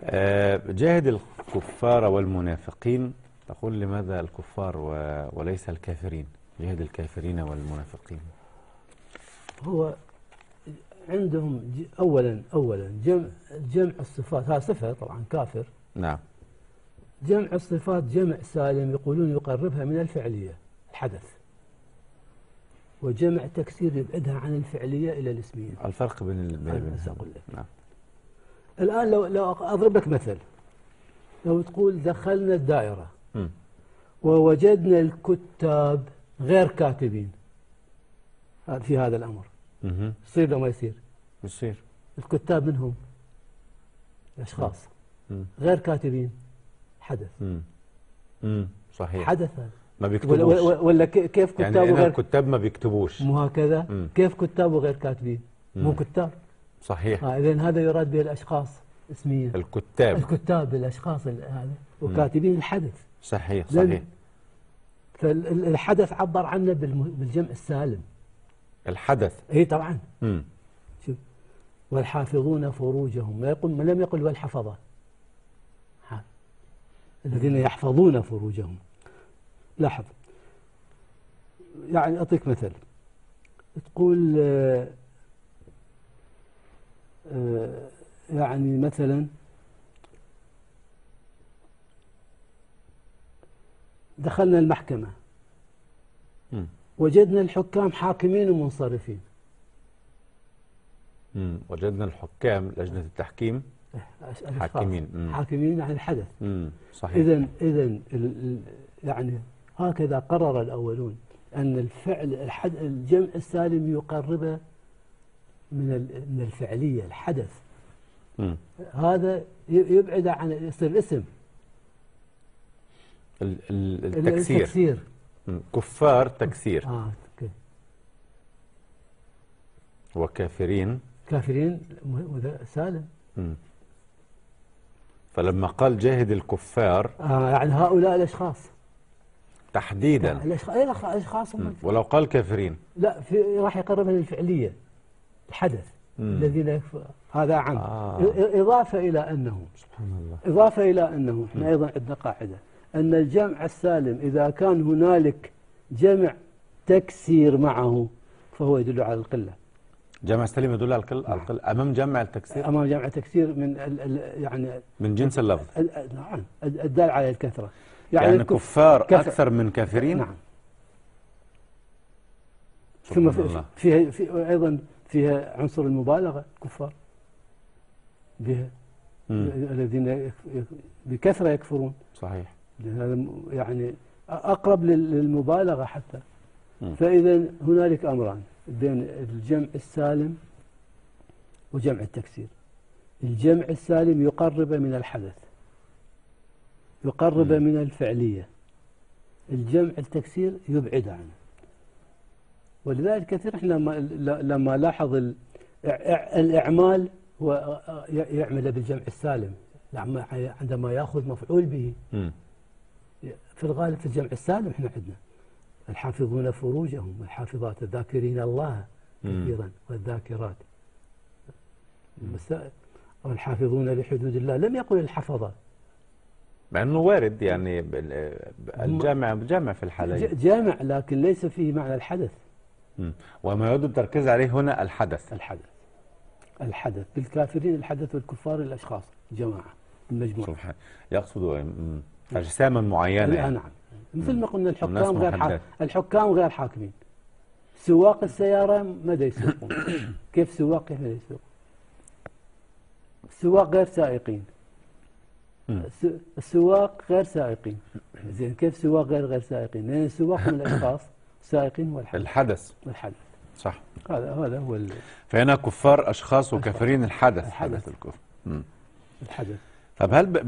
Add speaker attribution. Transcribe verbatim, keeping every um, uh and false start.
Speaker 1: آه، جاهد الكفار والمنافقين، تقول لماذا الكفار وليس الكافرين؟ جاهد الكافرين والمنافقين.
Speaker 2: هو عندهم أولا أولا جمع جمع الصفات، هذا صفة طبعا كافر.
Speaker 1: نعم.
Speaker 2: جمع الصفات جمع سالم، يقولون يقربها من الفعلية الحدث، وجمع تكسير يبعدها عن الفعلية إلى الاسمية.
Speaker 1: الفرق بين
Speaker 2: بين أقول لك.
Speaker 1: نعم.
Speaker 2: الآن لو لو أضرب لك مثل، لو تقول دخلنا الدائرة م. ووجدنا الكتاب غير كاتبين في هذا الأمر،
Speaker 1: م-
Speaker 2: يصير لو ما يصير؟
Speaker 1: يصير.
Speaker 2: الكتاب منهم أشخاص م. غير كاتبين، حدث.
Speaker 1: م. م. صحيح.
Speaker 2: حدث هذا
Speaker 1: ما بيكتبوش. ولا,
Speaker 2: ولا كيف كتاب
Speaker 1: يعني
Speaker 2: وغير
Speaker 1: الكتاب ما بيكتبوش،
Speaker 2: مو هكذا؟ م. كيف كتاب وغير كاتبين؟ م. مو كتاب.
Speaker 1: صحيح.
Speaker 2: آه إذن هذا يراد به الأشخاص اسميا.
Speaker 1: الكتاب
Speaker 2: الكتاب الأشخاص هذا، وكاتبين الحدث.
Speaker 1: صحيح صحيح.
Speaker 2: فالحدث عبر عنه بالجمع السالم.
Speaker 1: الحدث.
Speaker 2: اي طبعا.
Speaker 1: امم
Speaker 2: شوف، والحافظون فروجهم، ما يقول، ما لم يقل والحفظة، الذين يحفظون فروجهم. لاحظ، يعني أعطيك مثل، تقول آه آه يعني مثلا دخلنا المحكمة
Speaker 1: م.
Speaker 2: وجدنا الحكام حاكمين ومنصرفين.
Speaker 1: م. وجدنا الحكام لجنة التحكيم حاكمين. م.
Speaker 2: حاكمين عن الحدث.
Speaker 1: م. صحيح.
Speaker 2: إذن إذن يعني هكذا قرر الأولون أن الفعل الحد الجمع السالم يقربه من من الفعلية الحدث.
Speaker 1: م.
Speaker 2: هذا يبعد عن يصير الاسم.
Speaker 1: التكسير.
Speaker 2: التكسير.
Speaker 1: كفار تكسير.
Speaker 2: آه.
Speaker 1: وكافرين.
Speaker 2: كافرين سالم.
Speaker 1: م. فلما قال جاهد الكفار
Speaker 2: آه يعني هؤلاء الأشخاص
Speaker 1: تحديدا.
Speaker 2: الأشخاص أي الأشخاص هم.
Speaker 1: ولو قال كافرين
Speaker 2: لا، في راح يقربها للفعلية الحدث. م. الذين يكفر هذا عام. آه. إضافة إلى أنه
Speaker 1: سبحان الله،
Speaker 2: إضافة إلى أنه احنا أيضا عندنا قاعدة أن الجمع السالم إذا كان هنالك جمع تكسير معه فهو يدل على القلة.
Speaker 1: جمع السالم يدل على القلة. نعم. أمام جمع التكسير.
Speaker 2: أمام جمع تكسير من ال ال يعني
Speaker 1: من جنس اللفظ.
Speaker 2: نعم، الدال على الكثرة.
Speaker 1: يعني, يعني كفار كثر أكثر من كافرين.
Speaker 2: نعم. ثم فيها في في أيضا فيها عنصر المبالغة، كفار بها الذين بكثرة يكفرون.
Speaker 1: صحيح.
Speaker 2: هذا يعني أقرب للمبالغة حتى. م. فإذا هنالك أمران بين الجمع السالم وجمع التكسير. الجمع السالم يقرب من الحدث، يقرب م. من الفعلية. الجمع التكسير يبعد عنه. ولذلك كثير احنا لما لاحظ الإعمال هو يعمل بالجمع السالم عندما يأخذ مفعول به. م. في الغالب في الجمع السالم احنا عندنا الحافظون فروجهم والحافظات الذاكرين الله كثيرا والذاكرات، والحافظون لحدود الله. لم يقل الحفظة،
Speaker 1: مع انه وارد يعني الجامع جامع في الحالين،
Speaker 2: جامع لكن ليس فيه معنى الحدث.
Speaker 1: م. وما يود التركيز عليه هنا الحدث.
Speaker 2: الحدث الحدث بالكافرين الحدث، والكفار الأشخاص جماعة المجموعة.
Speaker 1: سبحان. يقصد أجساما معينة.
Speaker 2: يعني. نعم، مثل ما قلنا الحكام غير حاك... الحكام غير حاكمين. سواق السيارة ماذا يسوقون؟ كيف سواق كيف يسوق؟ السواق غير سائقين. السواق غير سائقين. زين، كيف سواق غير غير سائقين؟ لأن السواق من الأشخاص، السائقين هو الحدث.
Speaker 1: الحدث.
Speaker 2: الحدث.
Speaker 1: صح.
Speaker 2: هذا هذا هو ال...
Speaker 1: فهنا كفار أشخاص وكافرين الحدث.
Speaker 2: الحدث.
Speaker 1: الكفر.
Speaker 2: الحدث.
Speaker 1: طب هل ب...